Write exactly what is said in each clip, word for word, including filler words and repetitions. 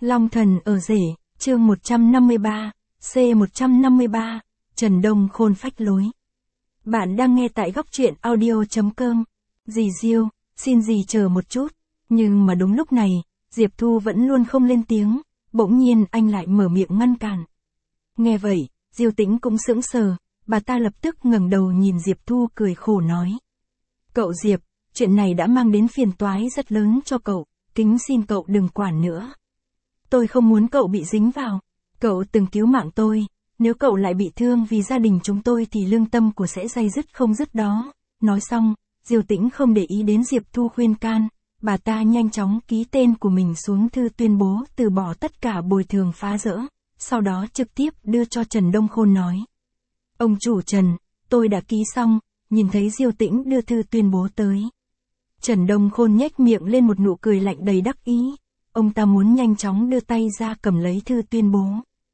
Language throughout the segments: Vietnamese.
Long thần ở rể, chương một trăm năm mươi ba, C một trăm năm mươi ba, Trần Đông Khôn phách lối. Bạn đang nghe tại góc truyện audio chấm com. Dì Diêu, xin dì chờ một chút. Nhưng mà đúng lúc này, Diệp Thu vẫn luôn không lên tiếng, bỗng nhiên anh lại mở miệng ngăn cản. Nghe vậy, Diêu Tĩnh cũng sững sờ, bà ta lập tức ngẩng đầu nhìn Diệp Thu cười khổ nói. Cậu Diệp, chuyện này đã mang đến phiền toái rất lớn cho cậu, kính xin cậu đừng quản nữa. Tôi không muốn cậu bị dính vào, cậu từng cứu mạng tôi, nếu cậu lại bị thương vì gia đình chúng tôi thì lương tâm của sẽ day dứt không dứt đó. Nói xong, Diêu Tĩnh không để ý đến Diệp Thu khuyên can, bà ta nhanh chóng ký tên của mình xuống thư tuyên bố từ bỏ tất cả bồi thường phá rỡ, sau đó trực tiếp đưa cho Trần Đông Khôn nói. Ông chủ Trần, tôi đã ký xong, nhìn thấy Diêu Tĩnh đưa thư tuyên bố tới. Trần Đông Khôn nhếch miệng lên một nụ cười lạnh đầy đắc ý, ông ta muốn nhanh chóng đưa tay ra cầm lấy thư tuyên bố.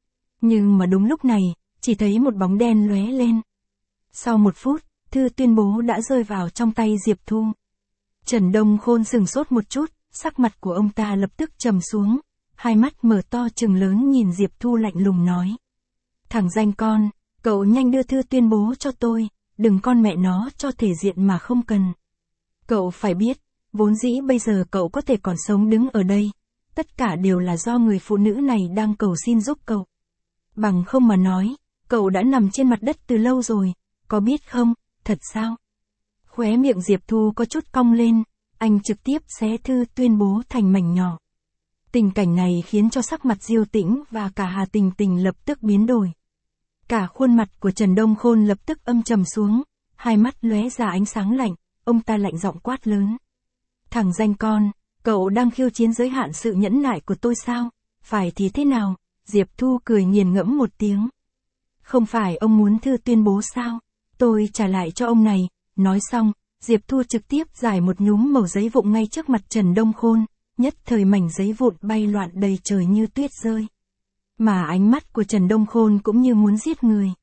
Nhưng mà đúng lúc này, chỉ thấy một bóng đen lóe lên. Sau một phút, thư tuyên bố đã rơi vào trong tay Diệp Thu. Trần Đông Khôn sừng sốt một chút, sắc mặt của ông ta lập tức trầm xuống, hai mắt mở to trừng lớn nhìn Diệp Thu lạnh lùng nói. Thằng danh con, cậu nhanh đưa thư tuyên bố cho tôi, đừng con mẹ nó cho thể diện mà không cần. Cậu phải biết, vốn dĩ bây giờ cậu có thể còn sống đứng ở đây, tất cả đều là do người phụ nữ này đang cầu xin giúp cậu. Bằng không mà nói, cậu đã nằm trên mặt đất từ lâu rồi, có biết không, thật sao? Khóe miệng Diệp Thu có chút cong lên, anh trực tiếp xé thư tuyên bố thành mảnh nhỏ. Tình cảnh này khiến cho sắc mặt Diêu Tĩnh và cả Hà Tình Tình lập tức biến đổi. Cả khuôn mặt của Trần Đông Khôn lập tức âm trầm xuống, hai mắt lóe ra ánh sáng lạnh, ông ta lạnh giọng quát lớn. Thằng danh con, cậu đang khiêu chiến giới hạn sự nhẫn nại của tôi sao? Phải thì thế nào? Diệp Thu cười nghiền ngẫm một tiếng. Không phải ông muốn thư tuyên bố sao? Tôi trả lại cho ông này. Nói xong, Diệp Thu trực tiếp giải một nhúm mẩu giấy vụn ngay trước mặt Trần Đông Khôn, nhất thời mảnh giấy vụn bay loạn đầy trời như tuyết rơi. Mà ánh mắt của Trần Đông Khôn cũng như muốn giết người.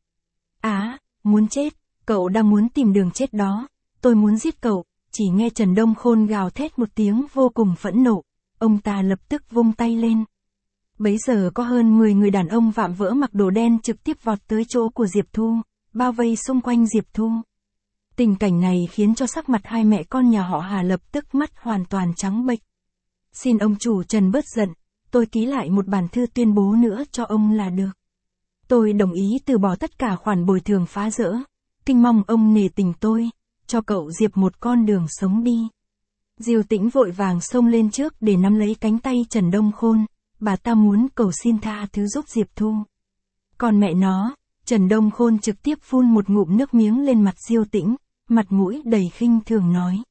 Á, muốn chết, cậu đang muốn tìm đường chết đó, tôi muốn giết cậu. Chỉ nghe Trần Đông Khôn gào thét một tiếng vô cùng phẫn nộ, ông ta lập tức vung tay lên. Bấy giờ có hơn mười người đàn ông vạm vỡ mặc đồ đen trực tiếp vọt tới chỗ của Diệp Thu, bao vây xung quanh Diệp Thu. Tình cảnh này khiến cho sắc mặt hai mẹ con nhà họ Hà lập tức mắt hoàn toàn trắng bệch. Xin ông chủ Trần bớt giận, tôi ký lại một bản thư tuyên bố nữa cho ông là được. Tôi đồng ý từ bỏ tất cả khoản bồi thường phá rỡ, kinh mong ông nể tình tôi, cho cậu Diệp một con đường sống đi. Diêu Tĩnh vội vàng xông lên trước để nắm lấy cánh tay Trần Đông Khôn, bà ta muốn cầu xin tha thứ giúp Diệp Thu. Còn mẹ nó, Trần Đông Khôn trực tiếp phun một ngụm nước miếng lên mặt Diêu Tĩnh, mặt mũi đầy khinh thường nói.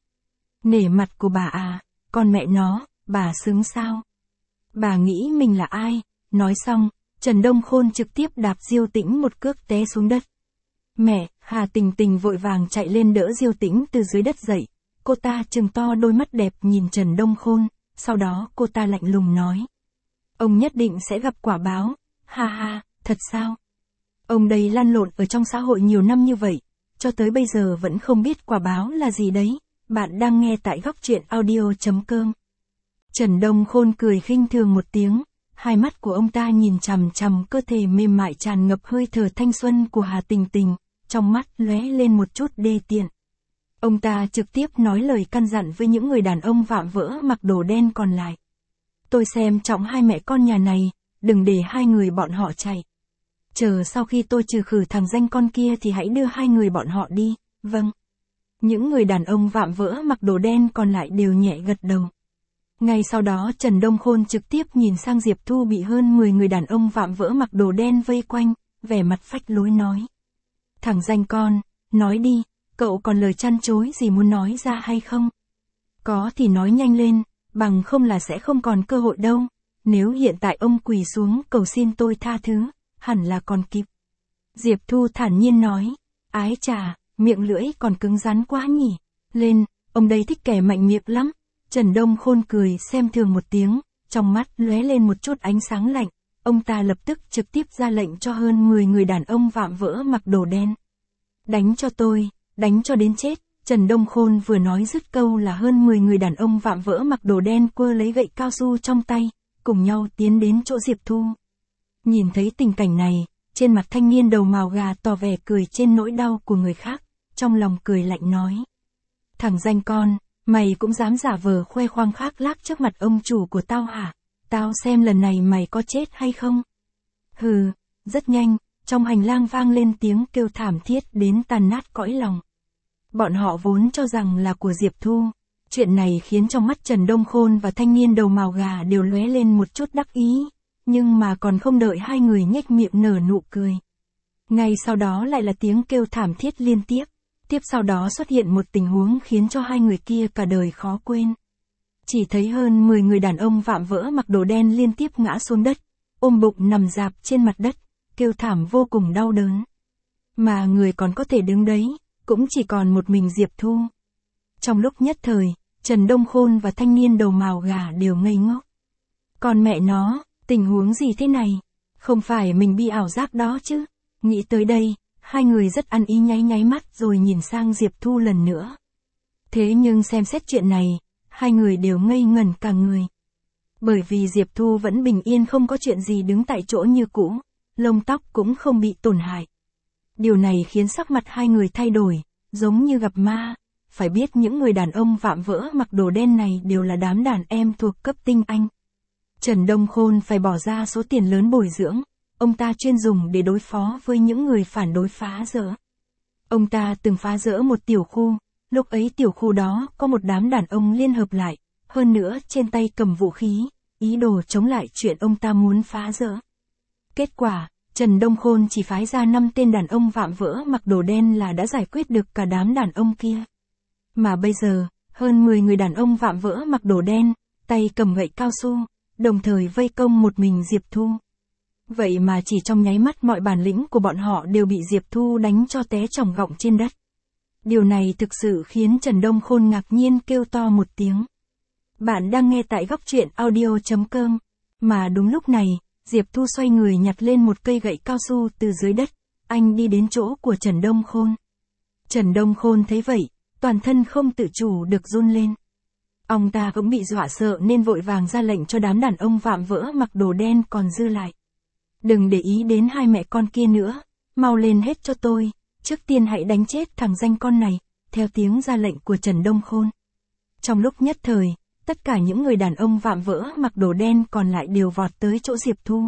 Nể mặt của bà à, con mẹ nó, bà xứng sao? Bà nghĩ mình là ai? Nói xong, Trần Đông Khôn trực tiếp đạp Diêu Tĩnh một cước té xuống đất. Mẹ, Hà Tình Tình vội vàng chạy lên đỡ Diêu Tĩnh từ dưới đất dậy, cô ta trừng to đôi mắt đẹp nhìn Trần Đông Khôn, sau đó cô ta lạnh lùng nói. Ông nhất định sẽ gặp quả báo, ha ha, thật sao? Ông đây lăn lộn ở trong xã hội nhiều năm như vậy, cho tới bây giờ vẫn không biết quả báo là gì đấy. Bạn đang nghe tại góc truyện audio chấm com. Trần Đông Khôn cười khinh thường một tiếng, hai mắt của ông ta nhìn chằm chằm cơ thể mềm mại tràn ngập hơi thở thanh xuân của Hà Tình Tình, trong mắt lóe lên một chút đê tiện. Ông ta trực tiếp nói lời căn dặn với những người đàn ông vạm vỡ mặc đồ đen còn lại. Tôi xem trọng hai mẹ con nhà này, đừng để hai người bọn họ chạy. Chờ sau khi tôi trừ khử thằng danh con kia thì hãy đưa hai người bọn họ đi, vâng. Những người đàn ông vạm vỡ mặc đồ đen còn lại đều nhẹ gật đầu. Ngay sau đó Trần Đông Khôn trực tiếp nhìn sang Diệp Thu bị hơn mười người đàn ông vạm vỡ mặc đồ đen vây quanh, vẻ mặt phách lối nói. Thằng danh con, nói đi, cậu còn lời chăn chối gì muốn nói ra hay không? Có thì nói nhanh lên, bằng không là sẽ không còn cơ hội đâu. Nếu hiện tại ông quỳ xuống cầu xin tôi tha thứ, hẳn là còn kịp. Diệp Thu thản nhiên nói. Ái chà, miệng lưỡi còn cứng rắn quá nhỉ. Lên, ông đây thích kẻ mạnh miệng lắm. Trần Đông Khôn cười xem thường một tiếng, trong mắt lóe lên một chút ánh sáng lạnh. Ông ta lập tức trực tiếp ra lệnh cho hơn mười người đàn ông vạm vỡ mặc đồ đen. Đánh cho tôi, đánh cho đến chết. Trần Đông Khôn vừa nói dứt câu là hơn mười người đàn ông vạm vỡ mặc đồ đen quơ lấy gậy cao su trong tay, cùng nhau tiến đến chỗ Diệp Thu. Nhìn thấy tình cảnh này, trên mặt thanh niên đầu mào gà tỏ vẻ cười trên nỗi đau của người khác, trong lòng cười lạnh nói. Thằng danh con, mày cũng dám giả vờ khoe khoang khoác lác trước mặt ông chủ của tao hả? Tao xem lần này mày có chết hay không? Hừ, rất nhanh, trong hành lang vang lên tiếng kêu thảm thiết đến tàn nát cõi lòng. Bọn họ vốn cho rằng là của Diệp Thu. Chuyện này khiến trong mắt Trần Đông Khôn và thanh niên đầu mào gà đều lóe lên một chút đắc ý, nhưng mà còn không đợi hai người nhếch miệng nở nụ cười. Ngay sau đó lại là tiếng kêu thảm thiết liên tiếp, tiếp sau đó xuất hiện một tình huống khiến cho hai người kia cả đời khó quên. Chỉ thấy hơn mười người đàn ông vạm vỡ mặc đồ đen liên tiếp ngã xuống đất, ôm bụng nằm rạp trên mặt đất, kêu thảm vô cùng đau đớn. Mà người còn có thể đứng đấy, cũng chỉ còn một mình Diệp Thu. Trong lúc nhất thời, Trần Đông Khôn và thanh niên đầu mào gà đều ngây ngốc. Còn mẹ nó, tình huống gì thế này? Không phải mình bị ảo giác đó chứ? Nghĩ tới đây, hai người rất ăn ý nháy nháy mắt rồi nhìn sang Diệp Thu lần nữa. Thế nhưng xem xét chuyện này, hai người đều ngây ngẩn cả người. Bởi vì Diệp Thu vẫn bình yên không có chuyện gì đứng tại chỗ như cũ, lông tóc cũng không bị tổn hại. Điều này khiến sắc mặt hai người thay đổi, giống như gặp ma. Phải biết những người đàn ông vạm vỡ mặc đồ đen này đều là đám đàn em thuộc cấp tinh anh. Trần Đông Khôn phải bỏ ra số tiền lớn bồi dưỡng, ông ta chuyên dùng để đối phó với những người phản đối phá rỡ. Ông ta từng phá rỡ một tiểu khu, lúc ấy tiểu khu đó có một đám đàn ông liên hợp lại, hơn nữa trên tay cầm vũ khí, ý đồ chống lại chuyện ông ta muốn phá rỡ. Kết quả, Trần Đông Khôn chỉ phái ra năm tên đàn ông vạm vỡ mặc đồ đen là đã giải quyết được cả đám đàn ông kia. Mà bây giờ, hơn mười người đàn ông vạm vỡ mặc đồ đen, tay cầm gậy cao su, đồng thời vây công một mình Diệp Thu. Vậy mà chỉ trong nháy mắt mọi bản lĩnh của bọn họ đều bị Diệp Thu đánh cho té chỏng gọng trên đất. Điều này thực sự khiến Trần Đông Khôn ngạc nhiên kêu to một tiếng. Bạn đang nghe tại góc truyện audio chấm com. Mà đúng lúc này, Diệp Thu xoay người nhặt lên một cây gậy cao su từ dưới đất, anh đi đến chỗ của Trần Đông Khôn. Trần Đông Khôn thấy vậy, toàn thân không tự chủ được run lên. Ông ta cũng bị dọa sợ nên vội vàng ra lệnh cho đám đàn ông vạm vỡ mặc đồ đen còn dư lại. Đừng để ý đến hai mẹ con kia nữa, mau lên hết cho tôi, trước tiên hãy đánh chết thằng danh con này, theo tiếng ra lệnh của Trần Đông Khôn. Trong lúc nhất thời, tất cả những người đàn ông vạm vỡ mặc đồ đen còn lại đều vọt tới chỗ Diệp Thu.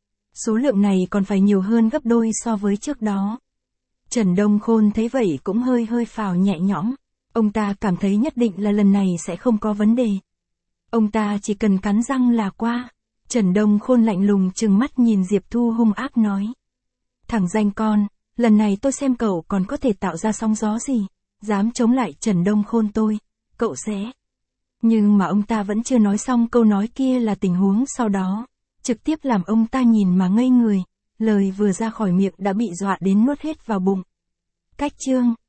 Số lượng này còn phải nhiều hơn gấp đôi so với trước đó. Trần Đông Khôn thấy vậy cũng hơi hơi phào nhẹ nhõm, ông ta cảm thấy nhất định là lần này sẽ không có vấn đề. Ông ta chỉ cần cắn răng là qua. Trần Đông Khôn lạnh lùng trừng mắt nhìn Diệp Thu hung ác nói. Thằng danh con, lần này tôi xem cậu còn có thể tạo ra sóng gió gì, dám chống lại Trần Đông Khôn tôi, cậu sẽ... Nhưng mà ông ta vẫn chưa nói xong câu nói kia là tình huống sau đó, trực tiếp làm ông ta nhìn mà ngây người, lời vừa ra khỏi miệng đã bị dọa đến nuốt hết vào bụng. Cách chương